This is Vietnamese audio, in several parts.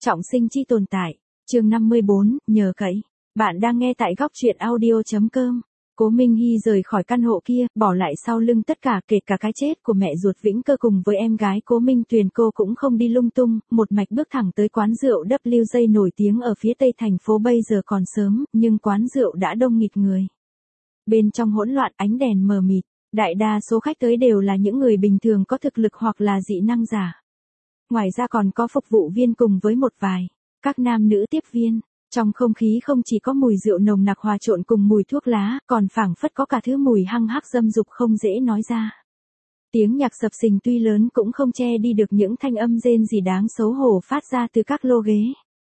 Trọng sinh chi tồn tại. Chương 54, nhờ cậy. Bạn đang nghe tại góc truyện audio.com. Cố Minh Hy rời khỏi căn hộ kia, bỏ lại sau lưng tất cả kể cả cái chết của mẹ ruột Vĩnh Cơ cùng với em gái Cố Minh Tuyền. Cô cũng không đi lung tung, một mạch bước thẳng tới quán rượu WJ nổi tiếng ở phía tây thành phố. Bây giờ còn sớm, nhưng quán rượu đã đông nghịt người. Bên trong hỗn loạn, ánh đèn mờ mịt, đại đa số khách tới đều là những người bình thường có thực lực hoặc là dị năng giả. Ngoài ra còn có phục vụ viên cùng với một vài các nam nữ tiếp viên. Trong không khí không chỉ có mùi rượu nồng nặc hòa trộn cùng mùi thuốc lá, còn phảng phất có cả thứ mùi hăng hắc dâm dục không dễ nói ra. Tiếng nhạc sập sình tuy lớn cũng không che đi được những thanh âm rên rỉ đáng xấu hổ phát ra từ các lô ghế.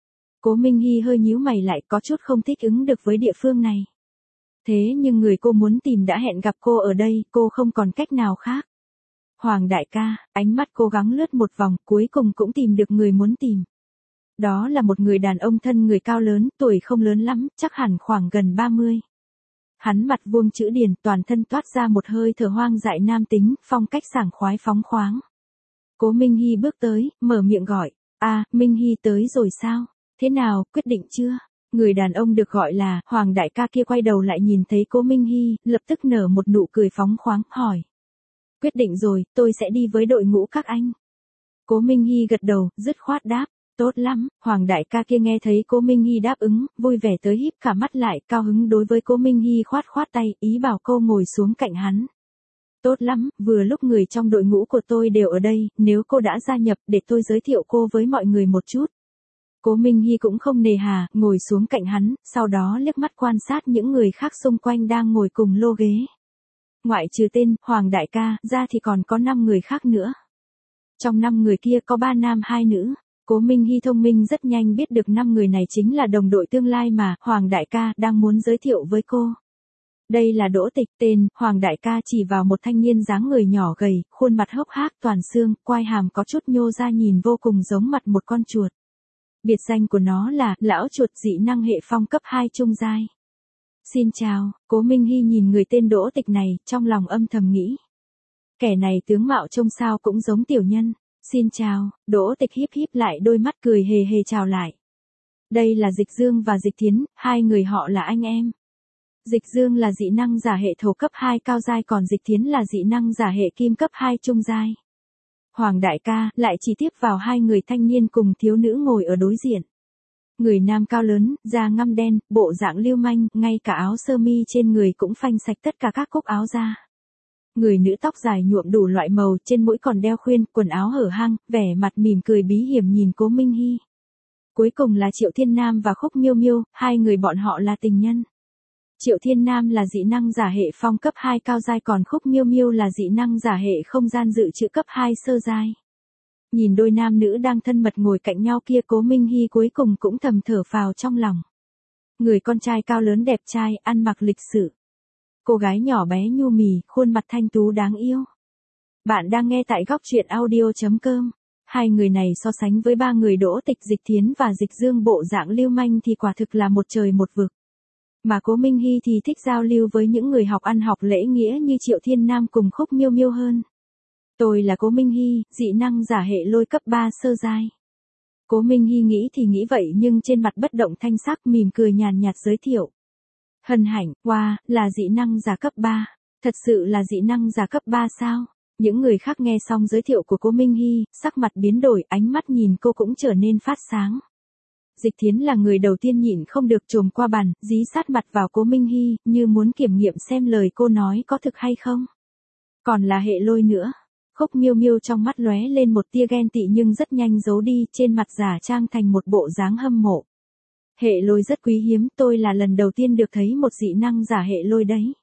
Cố Minh Hy hơi nhíu mày lại, có chút không thích ứng được với địa phương này. Thế nhưng người cô muốn tìm đã hẹn gặp cô ở đây, cô không còn cách nào khác. Hoàng đại ca, ánh mắt cố gắng lướt một vòng, cuối cùng cũng tìm được người muốn tìm. Đó là một người đàn ông thân người cao lớn, tuổi không lớn lắm, chắc hẳn khoảng gần 30. Hắn mặt vuông chữ điển, toàn thân toát ra một hơi thở hoang dại nam tính, phong cách sảng khoái phóng khoáng. Cố Minh Hy bước tới, mở miệng gọi, Minh Hy tới rồi sao? Thế nào, quyết định chưa? Người đàn ông được gọi là Hoàng đại ca kia quay đầu lại nhìn thấy Cố Minh Hy, lập tức nở một nụ cười phóng khoáng, hỏi. Quyết định rồi, tôi sẽ đi với đội ngũ các anh. Cố Minh Hy gật đầu, dứt khoát đáp. Tốt lắm, Hoàng đại ca kia nghe thấy Cố Minh Hy đáp ứng, vui vẻ tới híp cả mắt lại, cao hứng đối với Cố Minh Hy khoát khoát tay, ý bảo cô ngồi xuống cạnh hắn. Tốt lắm, vừa lúc người trong đội ngũ của tôi đều ở đây, nếu cô đã gia nhập, để tôi giới thiệu cô với mọi người một chút. Cố Minh Hy cũng không nề hà, ngồi xuống cạnh hắn, sau đó liếc mắt quan sát những người khác xung quanh đang ngồi cùng lô ghế. Ngoại trừ tên Hoàng đại ca ra thì còn có 5 người khác nữa. Trong 5 người kia có 3 nam 2 nữ. Cố Minh Hy thông minh rất nhanh biết được 5 người này chính là đồng đội tương lai mà Hoàng đại ca đang muốn giới thiệu với cô. Đây là Đỗ Tịch, tên Hoàng đại ca chỉ vào một thanh niên dáng người nhỏ gầy, khuôn mặt hốc hác toàn xương, quai hàm có chút nhô ra nhìn vô cùng giống mặt một con chuột. Biệt danh của nó là lão chuột dị năng hệ phong cấp 2 trung giai. Xin chào, Cố Minh Hy nhìn người tên Đỗ Tịch này, trong lòng âm thầm nghĩ. Kẻ này tướng mạo trông sao cũng giống tiểu nhân. Xin chào, Đỗ Tịch híp híp lại đôi mắt cười hề hề chào lại. Đây là Dịch Dương và Dịch Thiến, hai người họ là anh em. Dịch Dương là dị năng giả hệ thổ cấp 2 cao giai, còn Dịch Thiến là dị năng giả hệ kim cấp 2 trung giai. Hoàng đại ca lại chỉ tiếp vào hai người thanh niên cùng thiếu nữ ngồi ở đối diện. Người nam cao lớn, da ngăm đen, bộ dạng lưu manh, ngay cả áo sơ mi trên người cũng phanh sạch tất cả các cúc áo ra. Người nữ tóc dài nhuộm đủ loại màu, trên mũi còn đeo khuyên, quần áo hở hang, vẻ mặt mỉm cười bí hiểm nhìn Cố Minh Hy. Cuối cùng là Triệu Thiên Nam và Khúc Miêu Miêu, hai người bọn họ là tình nhân. Triệu Thiên Nam là dị năng giả hệ phong cấp 2 cao giai, còn Khúc Miêu Miêu là dị năng giả hệ không gian dự trữ cấp 2 sơ giai. Nhìn đôi nam nữ đang thân mật ngồi cạnh nhau kia, Cố Minh Hy cuối cùng cũng thầm thở phào trong lòng. Người con trai cao lớn đẹp trai, ăn mặc lịch sự. Cô gái nhỏ bé nhu mì, khuôn mặt thanh tú đáng yêu. Bạn đang nghe tại góc truyện audio.com. Hai người này so sánh với 3 người Đỗ Tịch, Dịch Thiến và Dịch Dương bộ dạng lưu manh thì quả thực là một trời một vực. Mà Cố Minh Hy thì thích giao lưu với những người học ăn học lễ nghĩa như Triệu Thiên Nam cùng Khúc Miêu Miêu hơn. Tôi là Cố Minh Hy, dị năng giả hệ lôi cấp 3 sơ giai. Cố Minh Hy nghĩ thì nghĩ vậy nhưng trên mặt bất động thanh sắc, mỉm cười nhàn nhạt giới thiệu. Hân hạnh, là dị năng giả cấp 3. Thật sự là dị năng giả cấp 3 sao? Những người khác nghe xong giới thiệu của Cố Minh Hy, sắc mặt biến đổi, ánh mắt nhìn cô cũng trở nên phát sáng. Dịch Thiến là người đầu tiên nhịn không được chồm qua bàn, dí sát mặt vào Cố Minh Hy, như muốn kiểm nghiệm xem lời cô nói có thực hay không. Còn là hệ lôi nữa. Khúc Miêu Miêu trong mắt lóe lên một tia ghen tị nhưng rất nhanh giấu đi, trên mặt giả trang thành một bộ dáng hâm mộ. Hệ lôi rất quý hiếm, tôi là lần đầu tiên được thấy một dị năng giả hệ lôi đấy.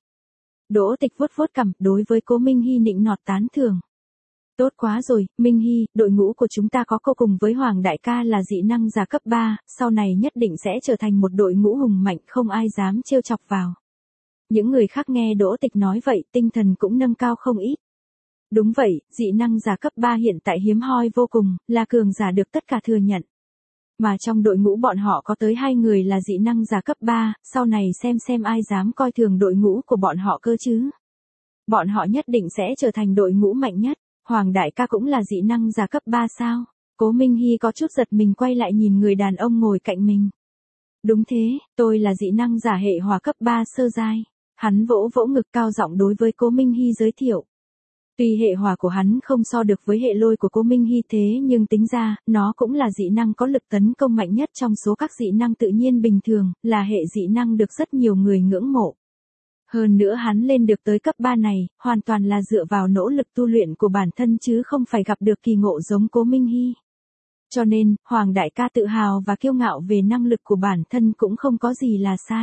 Đỗ Tịch vuốt vuốt cằm, đối với Cố Minh Hy nịnh nọt tán thưởng. Tốt quá rồi, Minh Hy, đội ngũ của chúng ta có cô cùng với Hoàng đại ca là dị năng giả cấp 3, sau này nhất định sẽ trở thành một đội ngũ hùng mạnh, không ai dám trêu chọc vào. Những người khác nghe Đỗ Tịch nói vậy, tinh thần cũng nâng cao không ít. Đúng vậy, dị năng giả cấp 3 hiện tại hiếm hoi vô cùng, là cường giả được tất cả thừa nhận. Mà trong đội ngũ bọn họ có tới 2 người là dị năng giả cấp 3, sau này xem ai dám coi thường đội ngũ của bọn họ cơ chứ. Bọn họ nhất định sẽ trở thành đội ngũ mạnh nhất. Hoàng đại ca cũng là dị năng giả cấp 3 sao? Cố Minh Hy có chút giật mình quay lại nhìn người đàn ông ngồi cạnh mình. Đúng thế, tôi là dị năng giả hệ hỏa cấp 3 sơ giai. Hắn vỗ vỗ ngực cao giọng đối với Cố Minh Hy giới thiệu. Tuy hệ hỏa của hắn không so được với hệ lôi của Cố Minh Hy thế nhưng tính ra, nó cũng là dị năng có lực tấn công mạnh nhất trong số các dị năng tự nhiên bình thường, là hệ dị năng được rất nhiều người ngưỡng mộ. Hơn nữa hắn lên được tới cấp 3 này, hoàn toàn là dựa vào nỗ lực tu luyện của bản thân chứ không phải gặp được kỳ ngộ giống Cố Minh Hy. Cho nên, Hoàng đại ca tự hào và kiêu ngạo về năng lực của bản thân cũng không có gì là sai.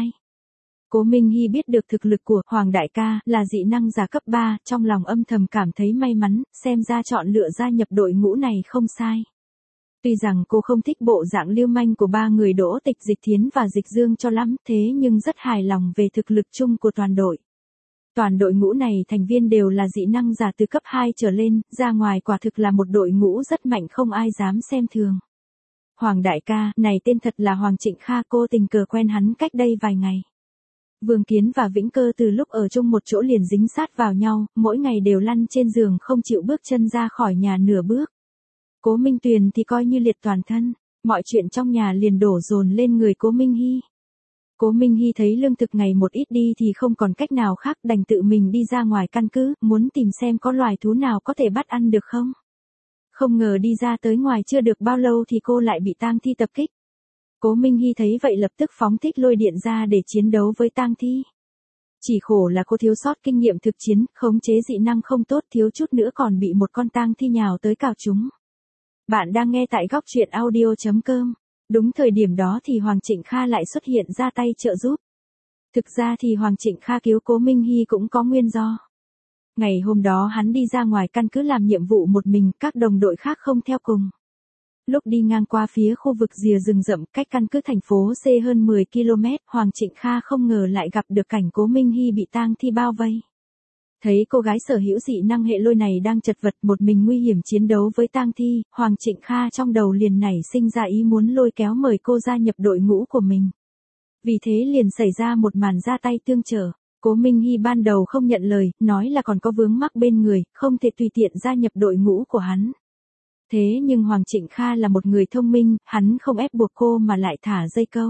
Cố Minh Hy biết được thực lực của Hoàng đại ca là dị năng giả cấp 3, trong lòng âm thầm cảm thấy may mắn, xem ra chọn lựa gia nhập đội ngũ này không sai. Tuy rằng cô không thích bộ dạng lưu manh của ba người Đỗ Tịch, Dịch Thiến và Dịch Dương cho lắm, thế nhưng rất hài lòng về thực lực chung của toàn đội. Toàn đội ngũ này thành viên đều là dị năng giả từ cấp 2 trở lên, ra ngoài quả thực là một đội ngũ rất mạnh không ai dám xem thường. Hoàng đại ca, này tên thật là Hoàng Trịnh Kha, cô tình cờ quen hắn cách đây vài ngày. Vương Kiến và Vĩnh Cơ từ lúc ở chung một chỗ liền dính sát vào nhau, mỗi ngày đều lăn trên giường không chịu bước chân ra khỏi nhà nửa bước. Cố Minh Tuyền thì coi như liệt toàn thân, mọi chuyện trong nhà liền đổ dồn lên người Cố Minh Hy. Cố Minh Hy thấy lương thực ngày một ít đi thì không còn cách nào khác, đành tự mình đi ra ngoài căn cứ, muốn tìm xem có loài thú nào có thể bắt ăn được không. Không ngờ đi ra tới ngoài chưa được bao lâu thì cô lại bị tang thi tập kích. Cố Minh Hy thấy vậy lập tức phóng thích lôi điện ra để chiến đấu với tang thi. Chỉ khổ là cô thiếu sót kinh nghiệm thực chiến, khống chế dị năng không tốt, thiếu chút nữa còn bị một con tang thi nhào tới cào chúng. Bạn đang nghe tại góc truyện audio.com. Đúng thời điểm đó thì Hoàng Trịnh Kha lại xuất hiện ra tay trợ giúp. Thực ra thì Hoàng Trịnh Kha cứu Cố Minh Hy cũng có nguyên do. Ngày hôm đó hắn đi ra ngoài căn cứ làm nhiệm vụ một mình, các đồng đội khác không theo cùng. Lúc đi ngang qua phía khu vực rìa rừng rậm cách căn cứ thành phố C hơn 10 km, Hoàng Trịnh Kha không ngờ lại gặp được cảnh Cố Minh Hy bị tang thi bao vây. Thấy cô gái sở hữu dị năng hệ lôi này đang chật vật một mình nguy hiểm chiến đấu với tang thi, Hoàng Trịnh Kha trong đầu liền nảy sinh ra ý muốn lôi kéo mời cô gia nhập đội ngũ của mình. Vì thế liền xảy ra một màn ra tay tương trợ. Cố Minh Hy ban đầu không nhận lời, nói là còn có vướng mắc bên người, không thể tùy tiện gia nhập đội ngũ của hắn. Thế nhưng Hoàng Trịnh Kha là một người thông minh, hắn không ép buộc cô mà lại thả dây câu.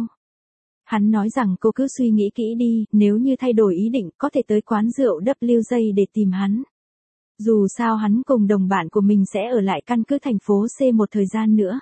Hắn nói rằng cô cứ suy nghĩ kỹ đi, nếu như thay đổi ý định có thể tới quán rượu WJ để tìm hắn. Dù sao hắn cùng đồng bạn của mình sẽ ở lại căn cứ thành phố C một thời gian nữa.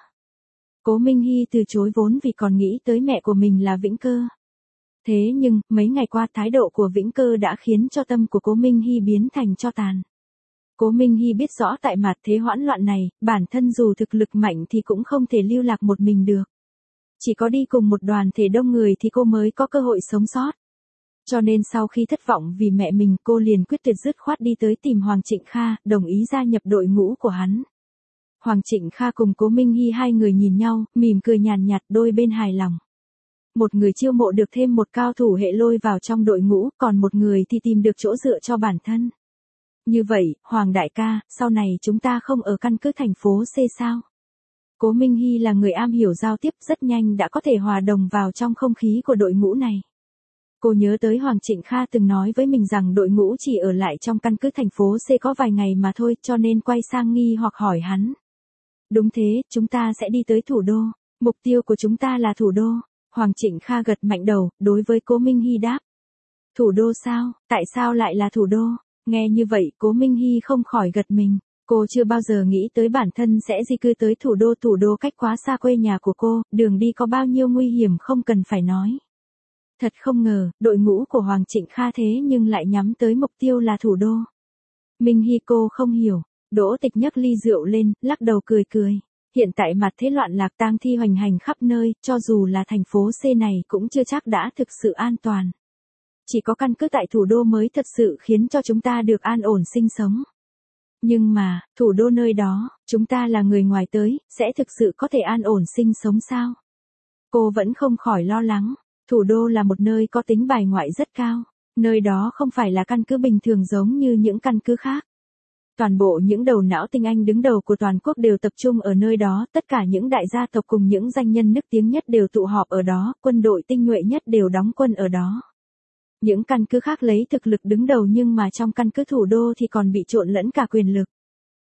Cố Minh Hy từ chối vốn vì còn nghĩ tới mẹ của mình là Vĩnh Cơ. Thế nhưng, mấy ngày qua thái độ của Vĩnh Cơ đã khiến cho tâm của Cố Minh Hy biến thành tro tàn. Cố Minh Hy biết rõ tại mặt thế hỗn loạn này, bản thân dù thực lực mạnh thì cũng không thể lưu lạc một mình được. Chỉ có đi cùng một đoàn thể đông người thì cô mới có cơ hội sống sót. Cho nên sau khi thất vọng vì mẹ mình, cô liền quyết tuyệt dứt khoát đi tới tìm Hoàng Trịnh Kha, đồng ý gia nhập đội ngũ của hắn. Hoàng Trịnh Kha cùng Cố Minh Hy hai người nhìn nhau, mỉm cười nhàn nhạt, đôi bên hài lòng. Một người chiêu mộ được thêm một cao thủ hệ lôi vào trong đội ngũ, còn một người thì tìm được chỗ dựa cho bản thân. Như vậy, Hoàng đại ca, sau này chúng ta không ở căn cứ thành phố C sao? Cố Minh Hy là người am hiểu giao tiếp, rất nhanh đã có thể hòa đồng vào trong không khí của đội ngũ này. Cô nhớ tới Hoàng Trịnh Kha từng nói với mình rằng đội ngũ chỉ ở lại trong căn cứ thành phố C có vài ngày mà thôi, cho nên quay sang nghi hoặc hỏi hắn. Đúng thế, chúng ta sẽ đi tới thủ đô. Mục tiêu của chúng ta là thủ đô. Hoàng Trịnh Kha gật mạnh đầu, đối với Cố Minh Hy đáp. Thủ đô sao? Tại sao lại là thủ đô? Nghe như vậy, Cố Minh Hy không khỏi gật mình. Cô chưa bao giờ nghĩ tới bản thân sẽ di cư tới thủ đô cách quá xa quê nhà của cô, đường đi có bao nhiêu nguy hiểm không cần phải nói. Thật không ngờ, đội ngũ của Hoàng Trịnh Kha thế nhưng lại nhắm tới mục tiêu là thủ đô. Minh Hy cô không hiểu, Đỗ Tịch nhấc ly rượu lên, lắc đầu cười cười. Hiện tại mặt thế loạn lạc tang thi hoành hành khắp nơi, cho dù là thành phố C này cũng chưa chắc đã thực sự an toàn. Chỉ có căn cứ tại thủ đô mới thật sự khiến cho chúng ta được an ổn sinh sống. Nhưng mà, thủ đô nơi đó, chúng ta là người ngoài tới, sẽ thực sự có thể an ổn sinh sống sao? Cô vẫn không khỏi lo lắng. Thủ đô là một nơi có tính bài ngoại rất cao. Nơi đó không phải là căn cứ bình thường giống như những căn cứ khác. Toàn bộ những đầu não tinh anh đứng đầu của toàn quốc đều tập trung ở nơi đó, tất cả những đại gia tộc cùng những danh nhân nức tiếng nhất đều tụ họp ở đó, quân đội tinh nhuệ nhất đều đóng quân ở đó. Những căn cứ khác lấy thực lực đứng đầu nhưng mà trong căn cứ thủ đô thì còn bị trộn lẫn cả quyền lực.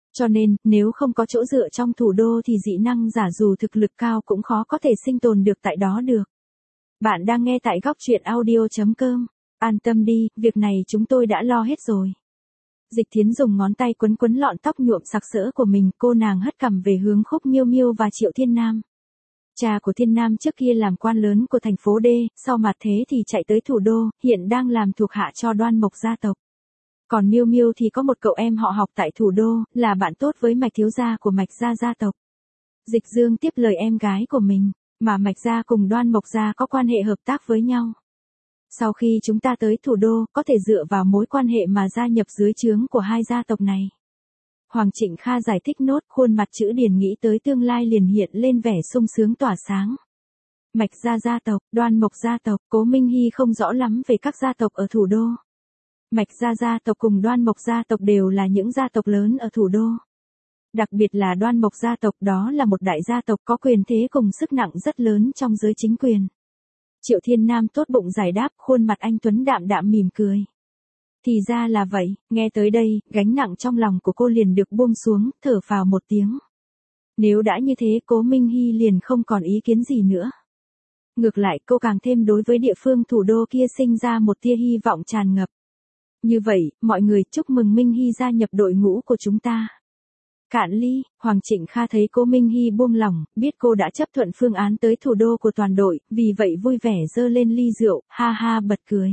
Cho nên, nếu không có chỗ dựa trong thủ đô thì dị năng giả dù thực lực cao cũng khó có thể sinh tồn được tại đó được. Bạn đang nghe tại góc truyện audio.com. An tâm đi, việc này chúng tôi đã lo hết rồi. Dịch Thiến dùng ngón tay quấn quấn lọn tóc nhuộm sặc sỡ của mình, cô nàng hất cằm về hướng Khúc Miêu Miêu và Triệu Thiên Nam. Cha của Thiên Nam trước kia làm quan lớn của thành phố D, sau mặt thế thì chạy tới thủ đô, hiện đang làm thuộc hạ cho Đoan Mộc gia tộc. Còn Miêu Miêu thì có một cậu em họ học tại thủ đô, là bạn tốt với Mạch thiếu gia của Mạch gia gia tộc. Dịch Dương tiếp lời em gái của mình, mà Mạch gia cùng Đoan Mộc gia có quan hệ hợp tác với nhau. Sau khi chúng ta tới thủ đô, có thể dựa vào mối quan hệ mà gia nhập dưới trướng của hai gia tộc này. Hoàng Trịnh Kha giải thích nốt, khuôn mặt chữ điển nghĩ tới tương lai liền hiện lên vẻ sung sướng tỏa sáng. Mạch gia gia tộc, Đoan Mộc gia tộc, Cố Minh Hy không rõ lắm về các gia tộc ở thủ đô. Mạch gia gia tộc cùng Đoan Mộc gia tộc đều là những gia tộc lớn ở thủ đô. Đặc biệt là Đoan Mộc gia tộc, đó là một đại gia tộc có quyền thế cùng sức nặng rất lớn trong giới chính quyền. Triệu Thiên Nam tốt bụng giải đáp, khuôn mặt anh tuấn đạm đạm mỉm cười. Thì ra là vậy, nghe tới đây, gánh nặng trong lòng của cô liền được buông xuống, thở phào một tiếng. Nếu đã như thế, Cố Minh Hy liền không còn ý kiến gì nữa. Ngược lại, cô càng thêm đối với địa phương thủ đô kia sinh ra một tia hy vọng tràn ngập. Như vậy, mọi người chúc mừng Minh Hy gia nhập đội ngũ của chúng ta. Cạn ly, Hoàng Trịnh Kha thấy Cố Minh Hy buông lỏng, biết cô đã chấp thuận phương án tới thủ đô của toàn đội, vì vậy vui vẻ giơ lên ly rượu, ha ha bật cười.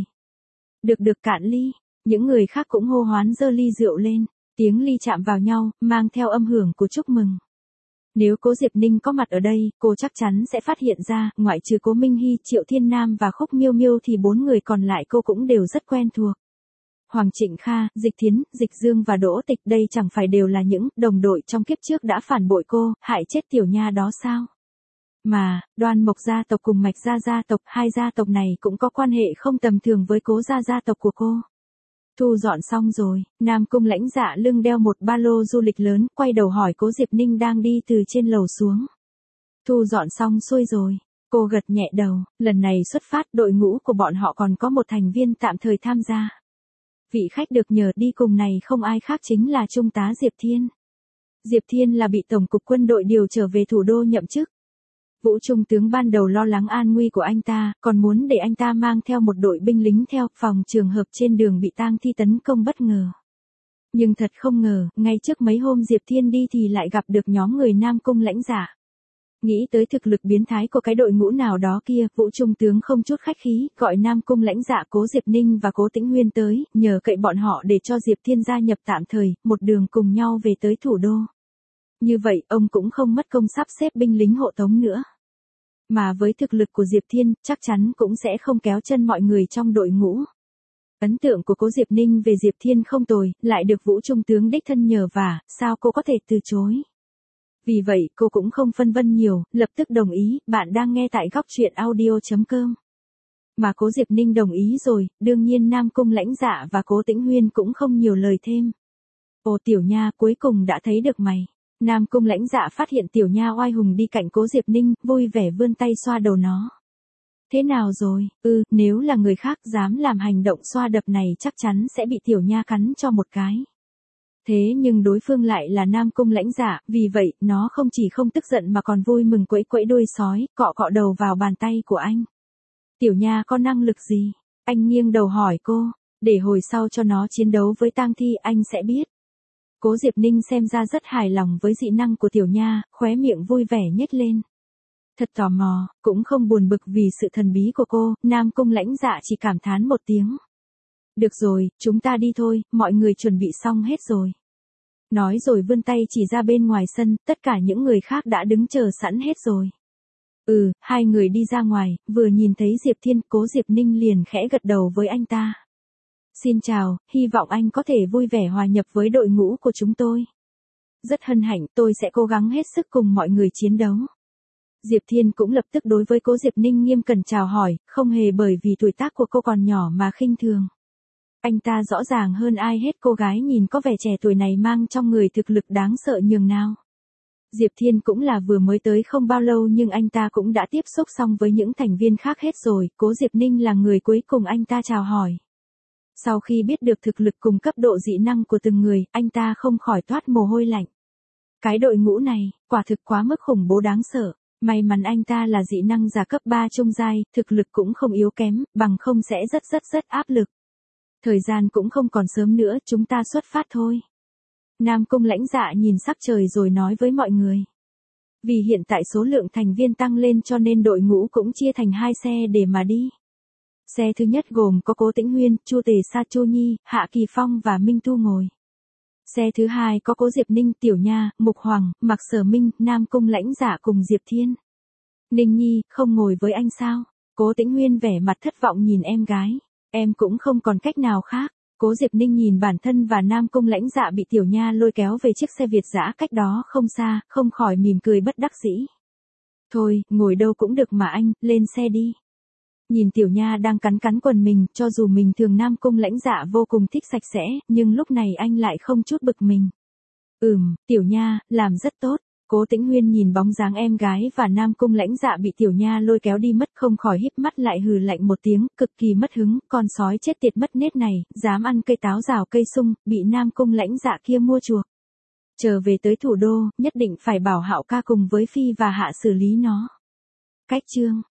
Được cạn ly, những người khác cũng hô hoán giơ ly rượu lên, tiếng ly chạm vào nhau, mang theo âm hưởng của chúc mừng. Nếu Cố Diệp Ninh có mặt ở đây, cô chắc chắn sẽ phát hiện ra, ngoại trừ Cố Minh Hy, Triệu Thiên Nam và Khúc Miêu Miêu thì 4 người còn lại cô cũng đều rất quen thuộc. Hoàng Trịnh Kha, Dịch Thiến, Dịch Dương và Đỗ Tịch, đây chẳng phải đều là những đồng đội trong kiếp trước đã phản bội cô, hại chết tiểu nha đó sao? Mà, Đoan Mộc gia tộc cùng Mạch gia gia tộc, hai gia tộc này cũng có quan hệ không tầm thường với Cố gia tộc của cô. Thu dọn xong rồi, Nam Cung Lãnh Dạ lưng đeo một ba lô du lịch lớn, quay đầu hỏi Cố Diệp Ninh đang đi từ trên lầu xuống. Thu dọn xong xuôi rồi. Cô gật nhẹ đầu, lần này xuất phát, đội ngũ của bọn họ còn có một thành viên tạm thời tham gia. Vị khách được nhờ đi cùng này không ai khác chính là Trung tá Diệp Thiên. Diệp Thiên là bị Tổng cục quân đội điều trở về thủ đô nhậm chức. Vũ Trung tướng ban đầu lo lắng an nguy của anh ta, còn muốn để anh ta mang theo một đội binh lính theo, phòng trường hợp trên đường bị tang thi tấn công bất ngờ. Nhưng thật không ngờ, ngay trước mấy hôm Diệp Thiên đi thì lại gặp được nhóm người Nam Cung Lãnh Dạ. Nghĩ tới thực lực biến thái của cái đội ngũ nào đó kia, Vũ Trung tướng không chút khách khí, gọi Nam Cung Lãnh Dạ, Cố Diệp Ninh và Cố Tĩnh Huyên tới, nhờ cậy bọn họ để cho Diệp Thiên gia nhập tạm thời, một đường cùng nhau về tới thủ đô. Như vậy, ông cũng không mất công sắp xếp binh lính hộ tống nữa. Mà với thực lực của Diệp Thiên, chắc chắn cũng sẽ không kéo chân mọi người trong đội ngũ. Ấn tượng của Cố Diệp Ninh về Diệp Thiên không tồi, lại được Vũ Trung tướng đích thân nhờ vả, sao cô có thể từ chối? Vì vậy, cô cũng không phân vân nhiều, lập tức đồng ý, bạn đang nghe tại góc truyện audio.com. Mà Cố Diệp Ninh đồng ý rồi, đương nhiên Nam Cung Lãnh Dạ và Cố Tĩnh Huyên cũng không nhiều lời thêm. Ồ tiểu nha, cuối cùng đã thấy được mày. Nam Cung Lãnh Dạ phát hiện tiểu nha oai hùng đi cạnh Cố Diệp Ninh, vui vẻ vươn tay xoa đầu nó. Thế nào rồi, nếu là người khác dám làm hành động xoa đập này chắc chắn sẽ bị tiểu nha cắn cho một cái. Thế nhưng đối phương lại là Nam Cung Lãnh Dạ, vì vậy, nó không chỉ không tức giận mà còn vui mừng quẫy quẫy đuôi sói, cọ cọ đầu vào bàn tay của anh. Tiểu nha có năng lực gì? Anh nghiêng đầu hỏi cô, để hồi sau cho nó chiến đấu với tang thi anh sẽ biết. Cố Diệp Ninh xem ra rất hài lòng với dị năng của tiểu nha, khóe miệng vui vẻ nhếch lên. Thật tò mò, cũng không buồn bực vì sự thần bí của cô, Nam Cung Lãnh Dạ chỉ cảm thán một tiếng. Được rồi, chúng ta đi thôi, mọi người chuẩn bị xong hết rồi. Nói rồi vươn tay chỉ ra bên ngoài sân, tất cả những người khác đã đứng chờ sẵn hết rồi. Hai người đi ra ngoài, vừa nhìn thấy Diệp Thiên, Cố Diệp Ninh liền khẽ gật đầu với anh ta. Xin chào, hy vọng anh có thể vui vẻ hòa nhập với đội ngũ của chúng tôi. Rất hân hạnh, tôi sẽ cố gắng hết sức cùng mọi người chiến đấu. Diệp Thiên cũng lập tức đối với Cố Diệp Ninh nghiêm cẩn chào hỏi, không hề bởi vì tuổi tác của cô còn nhỏ mà khinh thường. Anh ta rõ ràng hơn ai hết cô gái nhìn có vẻ trẻ tuổi này mang trong người thực lực đáng sợ nhường nào. Diệp Thiên cũng là vừa mới tới không bao lâu nhưng anh ta cũng đã tiếp xúc xong với những thành viên khác hết rồi, Cố Diệp Ninh là người cuối cùng anh ta chào hỏi. Sau khi biết được thực lực cùng cấp độ dị năng của từng người, anh ta không khỏi toát mồ hôi lạnh. Cái đội ngũ này, quả thực quá mức khủng bố đáng sợ. May mắn anh ta là dị năng giả cấp 3 trung giai, thực lực cũng không yếu kém, bằng không sẽ rất áp lực. Thời gian cũng không còn sớm nữa, chúng ta xuất phát thôi. Nam Cung Lãnh Dạ nhìn sắc trời rồi nói với mọi người. Vì hiện tại số lượng thành viên tăng lên cho nên đội ngũ cũng chia thành 2 xe để mà đi. Xe thứ nhất gồm có Cố Tĩnh Huyên, Chu Tề Sa Chu Nhi, Hạ Kỳ Phong và Minh Tu ngồi. Xe thứ hai có Cố Diệp Ninh, Tiểu Nha, Mục Hoàng, Mạc Sở Minh, Nam Cung Lãnh Dạ cùng Diệp Thiên. Ninh Nhi, không ngồi với anh sao? Cố Tĩnh Huyên vẻ mặt thất vọng nhìn em gái. Em cũng không còn cách nào khác. Cố Diệp Ninh nhìn bản thân và Nam Cung Lãnh Dạ bị Tiểu Nha lôi kéo về chiếc xe Việt dã cách đó không xa, không khỏi mỉm cười bất đắc dĩ. Thôi, ngồi đâu cũng được mà anh, lên xe đi. Nhìn Tiểu Nha đang cắn quần mình, cho dù mình thường Nam Cung Lãnh Dạ vô cùng thích sạch sẽ, nhưng lúc này anh lại không chút bực mình. Tiểu Nha, làm rất tốt. Cố Tĩnh Huyên nhìn bóng dáng em gái và Nam Cung Lãnh Dạ bị Tiểu Nha lôi kéo đi mất không khỏi híp mắt lại hừ lạnh một tiếng, cực kỳ mất hứng, con sói chết tiệt mất nết này, dám ăn cây táo rào cây sung, bị Nam Cung Lãnh Dạ kia mua chuộc. Trở về tới thủ đô, nhất định phải bảo Hạo ca cùng với Phi và Hạ xử lý nó. Cách chương